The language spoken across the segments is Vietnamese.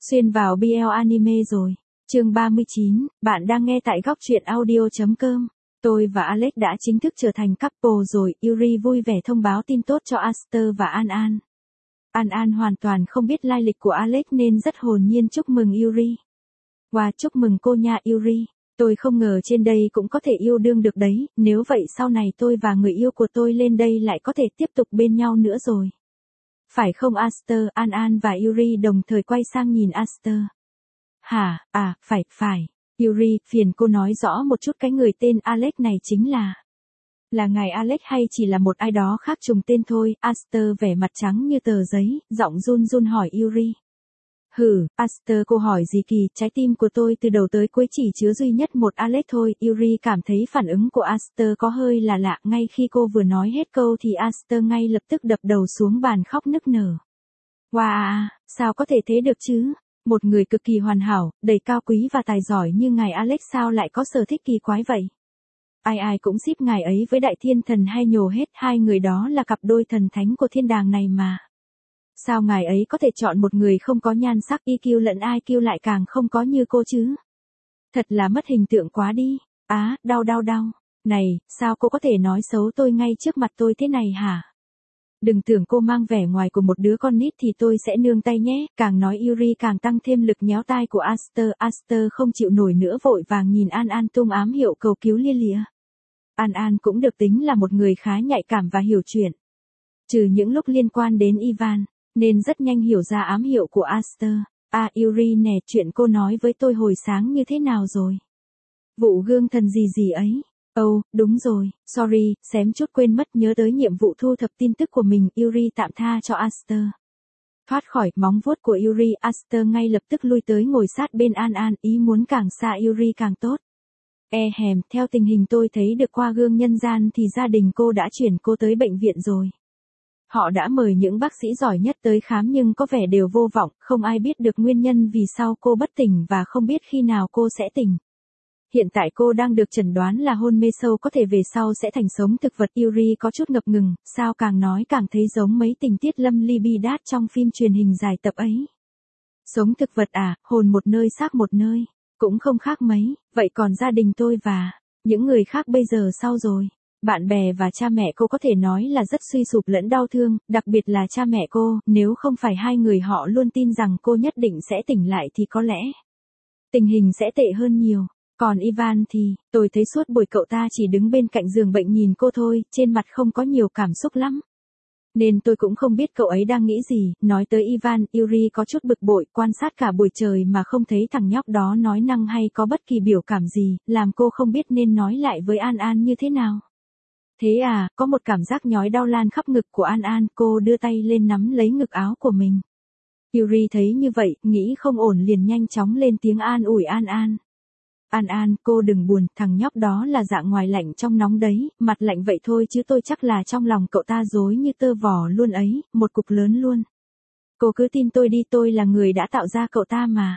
Xuyên vào BL Anime rồi. Chương 39, bạn đang nghe tại góc truyện audio.com. Tôi và Alex đã chính thức trở thành couple rồi. Yuri vui vẻ thông báo tin tốt cho Aster và An An. An An hoàn toàn không biết lai lịch của Alex nên rất hồn nhiên chúc mừng Yuri. Wow, chúc mừng cô nha Yuri. Tôi không ngờ trên đây cũng có thể yêu đương được đấy, nếu vậy sau này tôi và người yêu của tôi lên đây lại có thể tiếp tục bên nhau nữa rồi. Phải không Aster? An An và Yuri đồng thời quay sang nhìn Aster. Hả, phải. Yuri, phiền cô nói rõ một chút cái người tên Alex này chính là ngài Alex hay chỉ là một ai đó khác trùng tên thôi? Aster vẻ mặt trắng như tờ giấy, giọng run run hỏi Yuri. Aster cô hỏi gì kỳ, trái tim của tôi từ đầu tới cuối chỉ chứa duy nhất một Alex thôi. Yuri cảm thấy phản ứng của Aster có hơi là lạ, ngay khi cô vừa nói hết câu thì Aster ngay lập tức đập đầu xuống bàn khóc nức nở. Wow, sao có thể thế được chứ? Một người cực kỳ hoàn hảo, đầy cao quý và tài giỏi như ngài Alex sao lại có sở thích kỳ quái vậy? Ai cũng ship ngài ấy với đại thiên thần hay nhồ hết, hai người đó là cặp đôi thần thánh của thiên đàng này mà. Sao ngài ấy có thể chọn một người không có nhan sắc EQ lẫn IQ lại càng không có như cô chứ? Thật là mất hình tượng quá đi. Đau. Này, sao cô có thể nói xấu tôi ngay trước mặt tôi thế này hả? Đừng tưởng cô mang vẻ ngoài của một đứa con nít thì tôi sẽ nương tay nhé. Càng nói Yuri càng tăng thêm lực nhéo tai của Aster. Aster không chịu nổi nữa vội vàng nhìn An An tung ám hiệu cầu cứu lia lịa. An An cũng được tính là một người khá nhạy cảm và hiểu chuyện. Trừ những lúc liên quan đến Ivan, nên rất nhanh hiểu ra ám hiệu của Aster. Yuri nè, chuyện cô nói với tôi hồi sáng như thế nào rồi? Vụ gương thần gì ấy? Đúng rồi, sorry, xém chút quên mất, nhớ tới nhiệm vụ thu thập tin tức của mình. Yuri tạm tha cho Aster. Thoát khỏi móng vuốt của Yuri, Aster ngay lập tức lui tới ngồi sát bên An An, ý muốn càng xa Yuri càng tốt. Theo tình hình tôi thấy được qua gương nhân gian thì gia đình cô đã chuyển cô tới bệnh viện rồi. Họ đã mời những bác sĩ giỏi nhất tới khám nhưng có vẻ đều vô vọng, không ai biết được nguyên nhân vì sao cô bất tỉnh và không biết khi nào cô sẽ tỉnh. Hiện tại cô đang được chẩn đoán là hôn mê sâu, có thể về sau sẽ thành sống thực vật. Yuri có chút ngập ngừng, sao càng nói càng thấy giống mấy tình tiết Lâm Ly Bi Đát trong phim truyền hình dài tập ấy. Sống thực vật hồn một nơi xác một nơi, cũng không khác mấy, vậy còn gia đình tôi và những người khác bây giờ sao rồi? Bạn bè và cha mẹ cô có thể nói là rất suy sụp lẫn đau thương, đặc biệt là cha mẹ cô, nếu không phải hai người họ luôn tin rằng cô nhất định sẽ tỉnh lại thì có lẽ tình hình sẽ tệ hơn nhiều. Còn Ivan thì, tôi thấy suốt buổi cậu ta chỉ đứng bên cạnh giường bệnh nhìn cô thôi, trên mặt không có nhiều cảm xúc lắm. Nên tôi cũng không biết cậu ấy đang nghĩ gì. Nói tới Ivan, Yuri có chút bực bội, quan sát cả buổi trời mà không thấy thằng nhóc đó nói năng hay có bất kỳ biểu cảm gì, làm cô không biết nên nói lại với An An như thế nào. Thế có một cảm giác nhói đau lan khắp ngực của An An, cô đưa tay lên nắm lấy ngực áo của mình. Yuri thấy như vậy, nghĩ không ổn liền nhanh chóng lên tiếng an ủi An An. An An, cô đừng buồn, thằng nhóc đó là dạng ngoài lạnh trong nóng đấy, mặt lạnh vậy thôi chứ tôi chắc là trong lòng cậu ta rối như tơ vò luôn ấy, một cục lớn luôn. Cô cứ tin tôi đi, tôi là người đã tạo ra cậu ta mà.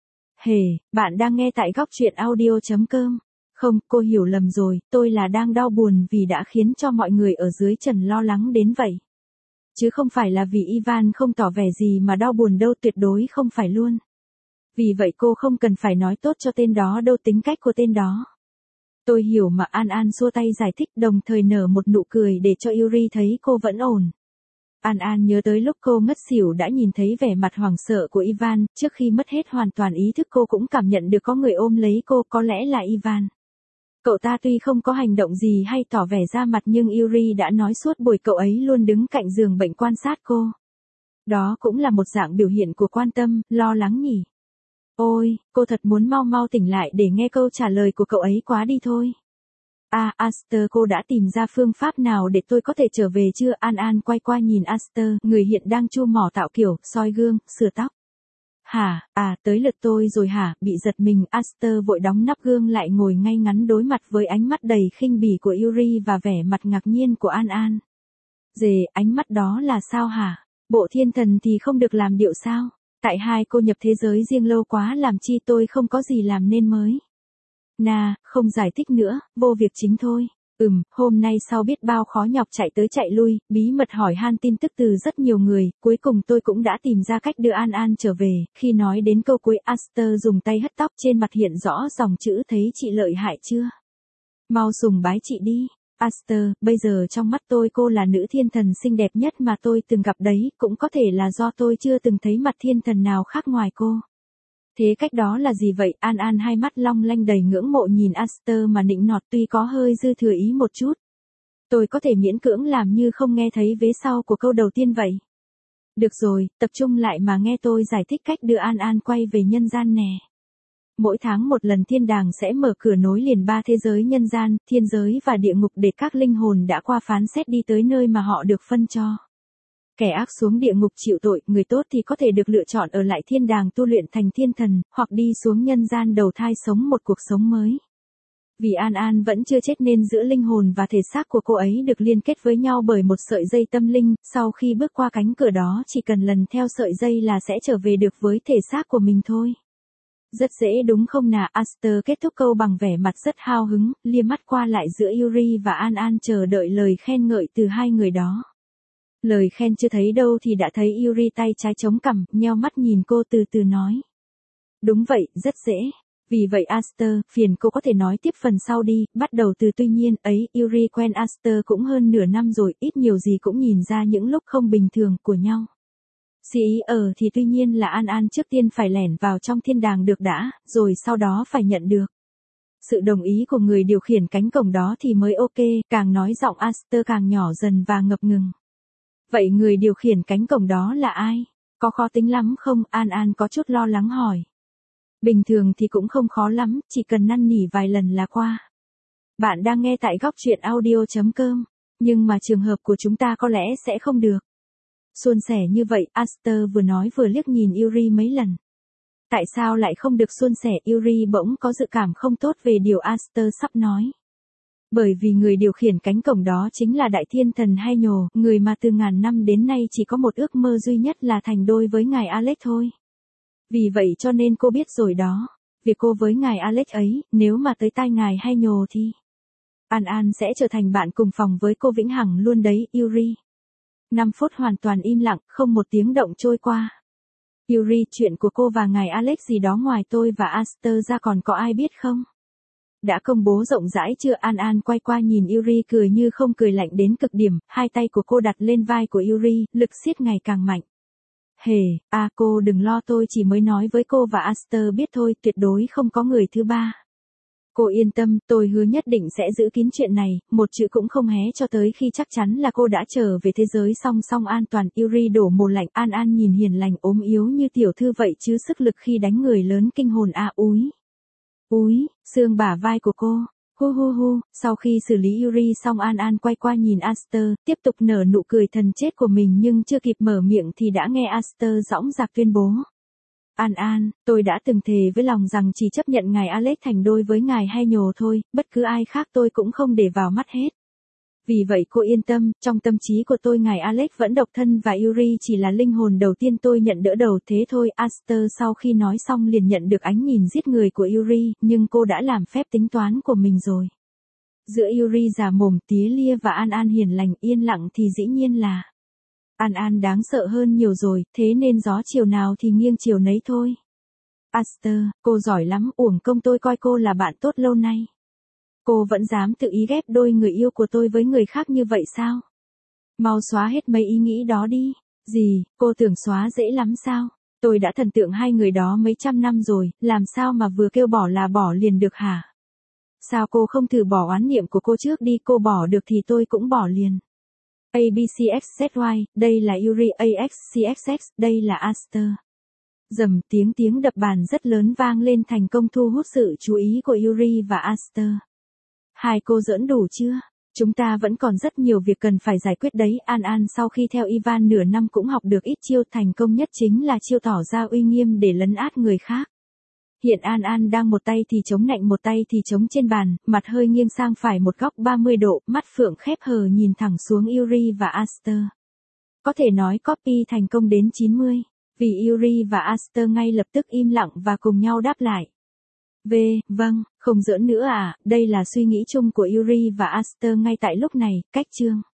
Bạn đang nghe tại góc truyện audio.com. Không, cô hiểu lầm rồi, tôi là đang đau buồn vì đã khiến cho mọi người ở dưới trần lo lắng đến vậy. Chứ không phải là vì Ivan không tỏ vẻ gì mà đau buồn đâu, tuyệt đối không phải luôn. Vì vậy cô không cần phải nói tốt cho tên đó đâu, tính cách của tên đó. Tôi hiểu mà. An An xua tay giải thích, đồng thời nở một nụ cười để cho Yuri thấy cô vẫn ổn. An An nhớ tới lúc cô ngất xỉu đã nhìn thấy vẻ mặt hoảng sợ của Ivan, trước khi mất hết hoàn toàn ý thức cô cũng cảm nhận được có người ôm lấy cô, có lẽ là Ivan. Cậu ta tuy không có hành động gì hay tỏ vẻ ra mặt nhưng Yuri đã nói suốt buổi cậu ấy luôn đứng cạnh giường bệnh quan sát cô. Đó cũng là một dạng biểu hiện của quan tâm, lo lắng nhỉ. Ôi, cô thật muốn mau tỉnh lại để nghe câu trả lời của cậu ấy quá đi thôi. Aster, cô đã tìm ra phương pháp nào để tôi có thể trở về chưa? An An quay qua nhìn Aster, người hiện đang chu mỏ tạo kiểu, soi gương, sửa tóc. Tới lượt tôi rồi hả? Bị giật mình, Aster vội đóng nắp gương lại, ngồi ngay ngắn đối mặt với ánh mắt đầy khinh bỉ của Yuri và vẻ mặt ngạc nhiên của An An. Ánh mắt đó là sao hả? Bộ thiên thần thì không được làm điệu sao? Tại hai cô nhập thế giới riêng lâu quá làm chi, tôi không có gì làm nên mới. Không giải thích nữa, vô việc chính thôi. Hôm nay sau biết bao khó nhọc chạy tới chạy lui, bí mật hỏi han tin tức từ rất nhiều người, cuối cùng tôi cũng đã tìm ra cách đưa An An trở về, khi nói đến câu cuối Aster dùng tay hất tóc trên mặt hiện rõ dòng chữ thấy chị lợi hại chưa? Mau sùng bái chị đi. Aster, bây giờ trong mắt tôi cô là nữ thiên thần xinh đẹp nhất mà tôi từng gặp đấy, cũng có thể là do tôi chưa từng thấy mặt thiên thần nào khác ngoài cô. Thế cách đó là gì vậy? An An hai mắt long lanh đầy ngưỡng mộ nhìn Aster mà nịnh nọt tuy có hơi dư thừa ý một chút. Tôi có thể miễn cưỡng làm như không nghe thấy vế sau của câu đầu tiên vậy. Được rồi, tập trung lại mà nghe tôi giải thích cách đưa An An quay về nhân gian nè. Mỗi tháng một lần thiên đàng sẽ mở cửa nối liền ba thế giới nhân gian, thiên giới và địa ngục để các linh hồn đã qua phán xét đi tới nơi mà họ được phân cho. Kẻ ác xuống địa ngục chịu tội, người tốt thì có thể được lựa chọn ở lại thiên đàng tu luyện thành thiên thần, hoặc đi xuống nhân gian đầu thai sống một cuộc sống mới. Vì An An vẫn chưa chết nên giữa linh hồn và thể xác của cô ấy được liên kết với nhau bởi một sợi dây tâm linh, sau khi bước qua cánh cửa đó chỉ cần lần theo sợi dây là sẽ trở về được với thể xác của mình thôi. Rất dễ đúng không nào? Aster kết thúc câu bằng vẻ mặt rất hào hứng, lia mắt qua lại giữa Yuri và An An chờ đợi lời khen ngợi từ hai người đó. Lời khen chưa thấy đâu thì đã thấy Yuri tay trái chống cằm, nheo mắt nhìn cô từ từ nói. Đúng vậy, rất dễ. Vì vậy Aster, phiền cô có thể nói tiếp phần sau đi, bắt đầu từ tuy nhiên ấy, Yuri quen Aster cũng hơn nửa năm rồi, ít nhiều gì cũng nhìn ra những lúc không bình thường của nhau. Thì tuy nhiên là An An trước tiên phải lẻn vào trong thiên đàng được đã, rồi sau đó phải nhận được sự đồng ý của người điều khiển cánh cổng đó thì mới ok, càng nói giọng Aster càng nhỏ dần và ngập ngừng. Vậy người điều khiển cánh cổng đó là ai? Có khó tính lắm không? An An có chút lo lắng hỏi. Bình thường thì cũng không khó lắm, chỉ cần năn nỉ vài lần là qua. Bạn đang nghe tại góc truyện audio.com, nhưng mà trường hợp của chúng ta có lẽ sẽ không được. Suôn sẻ như vậy, Aster vừa nói vừa liếc nhìn Yuri mấy lần. Tại sao lại không được suôn sẻ? Yuri bỗng có dự cảm không tốt về điều Aster sắp nói. Bởi vì người điều khiển cánh cổng đó chính là Đại Thiên Thần hay Nhồ, người mà từ ngàn năm đến nay chỉ có một ước mơ duy nhất là thành đôi với ngài Alex thôi. Vì vậy cho nên cô biết rồi đó, việc cô với ngài Alex ấy, nếu mà tới tai ngài hay Nhồ thì An An sẽ trở thành bạn cùng phòng với cô vĩnh hằng luôn đấy, Yuri. 5 phút hoàn toàn im lặng, không một tiếng động trôi qua. Yuri, chuyện của cô và ngài Alex gì đó ngoài tôi và Aster ra còn có ai biết không? Đã công bố rộng rãi chưa? An An quay qua nhìn Yuri cười như không cười lạnh đến cực điểm, hai tay của cô đặt lên vai của Yuri, lực siết ngày càng mạnh. Cô đừng lo, tôi chỉ mới nói với cô và Aster biết thôi, tuyệt đối không có người thứ ba. Cô yên tâm, tôi hứa nhất định sẽ giữ kín chuyện này, một chữ cũng không hé cho tới khi chắc chắn là cô đã trở về thế giới song song an toàn. Yuri đổ mồ lạnh. An An nhìn hiền lành ốm yếu như tiểu thư vậy chứ sức lực khi đánh người lớn kinh hồn úi. Xương bả vai của cô. Sau khi xử lý Yuri xong An An quay qua nhìn Aster, tiếp tục nở nụ cười thần chết của mình nhưng chưa kịp mở miệng thì đã nghe Aster dõng dạc tuyên bố. An An, tôi đã từng thề với lòng rằng chỉ chấp nhận ngài Alex thành đôi với ngài hay Nhồ thôi, bất cứ ai khác tôi cũng không để vào mắt hết. Vì vậy cô yên tâm, trong tâm trí của tôi ngài Alex vẫn độc thân và Yuri chỉ là linh hồn đầu tiên tôi nhận đỡ đầu thế thôi. Aster sau khi nói xong liền nhận được ánh nhìn giết người của Yuri, nhưng cô đã làm phép tính toán của mình rồi. Giữa Yuri già mồm tía lia và An An hiền lành yên lặng thì dĩ nhiên là An An đáng sợ hơn nhiều rồi, thế nên gió chiều nào thì nghiêng chiều nấy thôi. Aster, cô giỏi lắm, uổng công tôi coi cô là bạn tốt lâu nay. Cô vẫn dám tự ý ghép đôi người yêu của tôi với người khác như vậy sao? Mau xóa hết mấy ý nghĩ đó đi. Gì, cô tưởng xóa dễ lắm sao? Tôi đã thần tượng hai người đó mấy trăm năm rồi, làm sao mà vừa kêu bỏ là bỏ liền được hả? Sao cô không thử bỏ oán niệm của cô trước đi, cô bỏ được thì tôi cũng bỏ liền. ABCXZY, đây là Yuri. AXCXX, đây là Aster. Dầm tiếng đập bàn rất lớn vang lên thành công thu hút sự chú ý của Yuri và Aster. Hai cô giỡn đủ chưa? Chúng ta vẫn còn rất nhiều việc cần phải giải quyết đấy. An An sau khi theo Ivan nửa năm cũng học được ít chiêu, thành công nhất chính là chiêu tỏ ra uy nghiêm để lấn át người khác. Hiện An An đang một tay thì chống nạnh một tay thì chống trên bàn, mặt hơi nghiêng sang phải một góc 30 độ, mắt phượng khép hờ nhìn thẳng xuống Yuri và Aster. Có thể nói copy thành công đến 90, vì Yuri và Aster ngay lập tức im lặng và cùng nhau đáp lại. Vâng, Không giỡn nữa à, đây là suy nghĩ chung của Yuri và Aster ngay tại lúc này, cách chương.